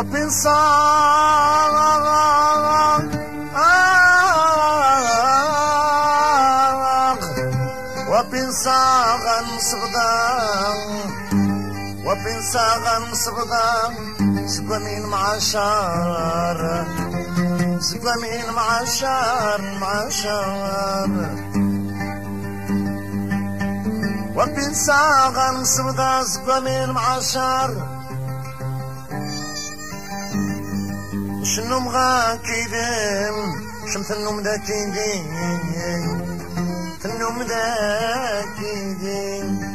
وبنساغن صغدان سقمين معشار سقمين معشار وبنساغن صغدان سقمين معشار شنو مغاكيدم شمت النوم داكيدين النوم داكيدين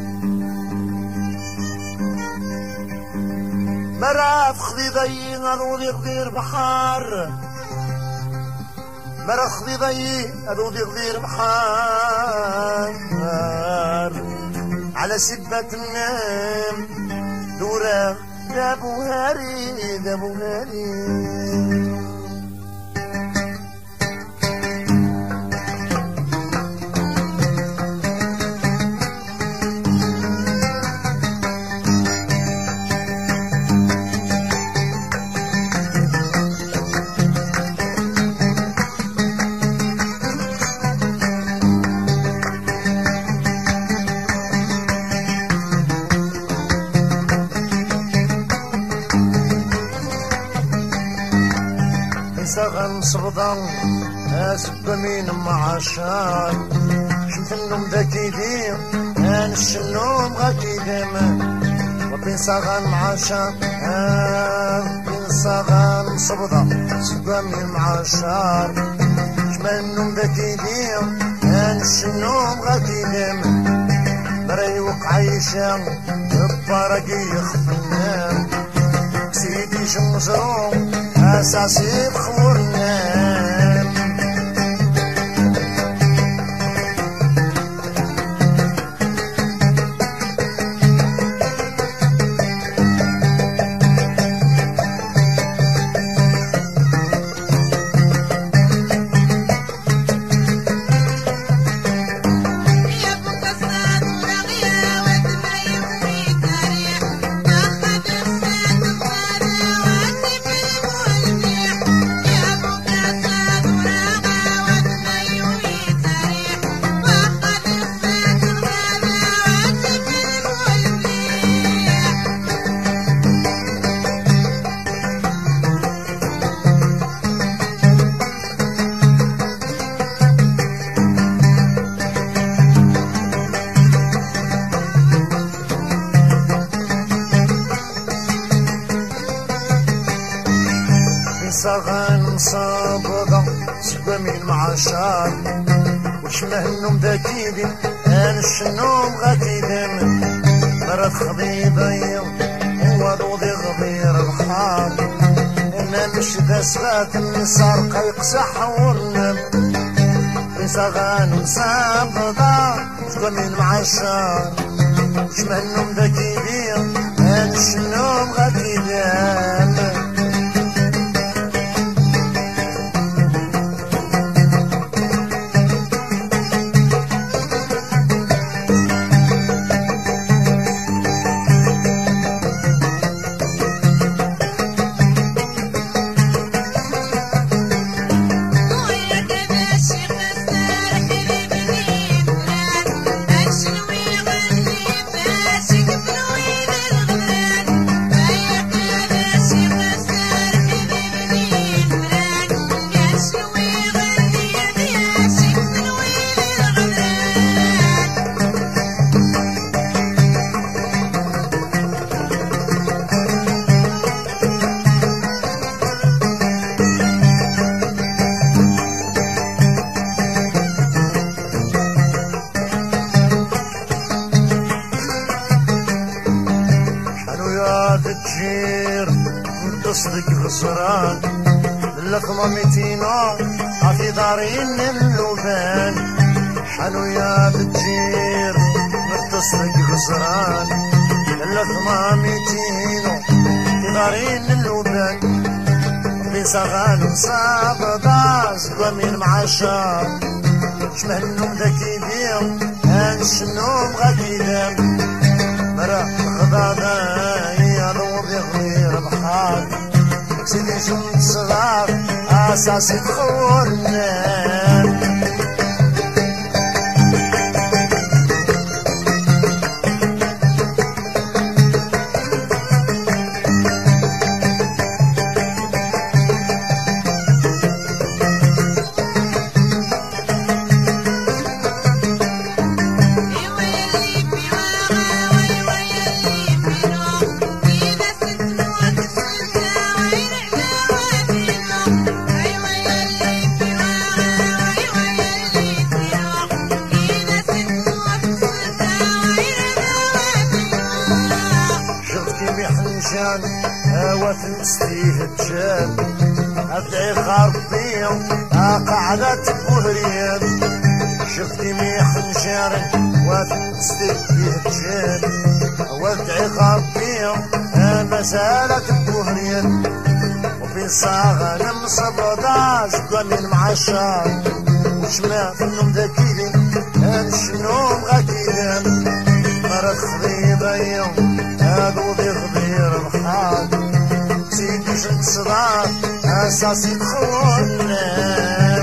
مرات خذي ضي نارودي غدير بحار مرات خذي ضي نارودي غدير بحار على سبة النام دورة دابو هاري دابو هاري سغن صغدان اسقمين معشار شمت النوم ذاكي ديم انش النوم غاكي ديم وبين سغن معشار بين سغن صغدان اسقمين معشار شمت النوم ذاكي ديم انش النوم غاكي ديم بريوق عيشة الطرقي يخفنام سيدي شمزروم أساسي بخورنا سغن صابغة سقمين معشار وشمه النوم ذاكيدي انش النوم غاكيدم مرات خضيضي وضوضي غضير الحار انا مش ذا سبات النصار قيقسح ورنم سغن صابغة سقمين معشار وشمه النوم ذاكيدي انش النوم غاكيدم تجير تصدق خسران اللقمة متينة عفي دارين اللبان حلو يا بتجير تصدق خسران اللقمة متينة في دارين اللبان في سغان وصاب داس قومين معشار شمه النوم ذاكي ديم انش النوم غاكي ديم مرا خضاضا يا روضي غير بحار سيدي شمت صغار اساسي تخورنا. هوا تستيه الجاب ادعي خربيهم قعدت بوهريان. شفتي ميح نجاري وتستيه الجاب وادعي خربيهم ما زالت بوهريان. وفي صاغة نمصبضا شقوني المعشر وشما في النوم ذاكيلي الشنوم غاكيلان. مرض خضيضة يوم هادو ذي خضير الحال سيدي شنت صدار اساسي تخوننا.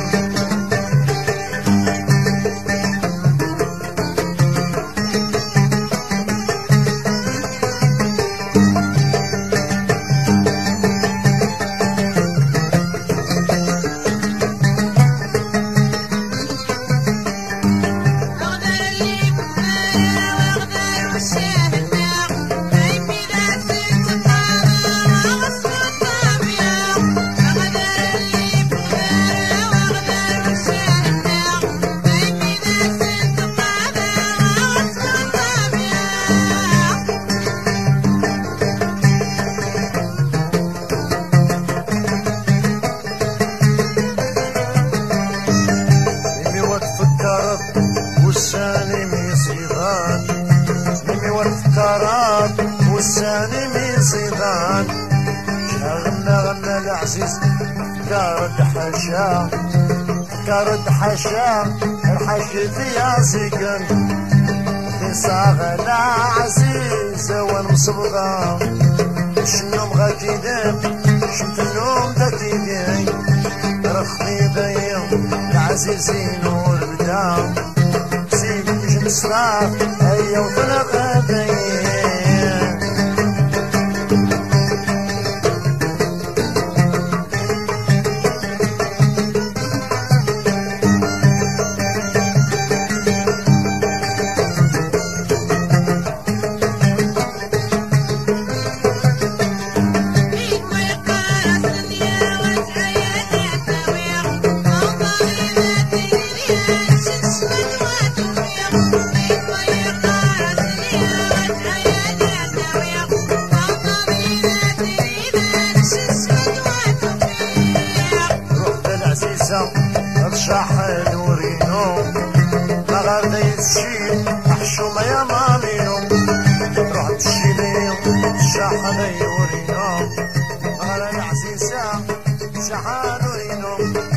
والساني من صيدان شغلنا غنى العزيز كارد حشا كارد حشا الحشد يا سكن في صاغنا عزيزة ونصبغا شنو مغاكيدين شمت النوم داكيدين رخني ضيم العزيزين والبدا سيدي جن صلاة هيا وطلق ضيم. الشاحن ورينو ما غادي تشيل حشومة يا مالينو روح تشيلي الشاحن ورينو غالا العزيزة الشاحن ورينو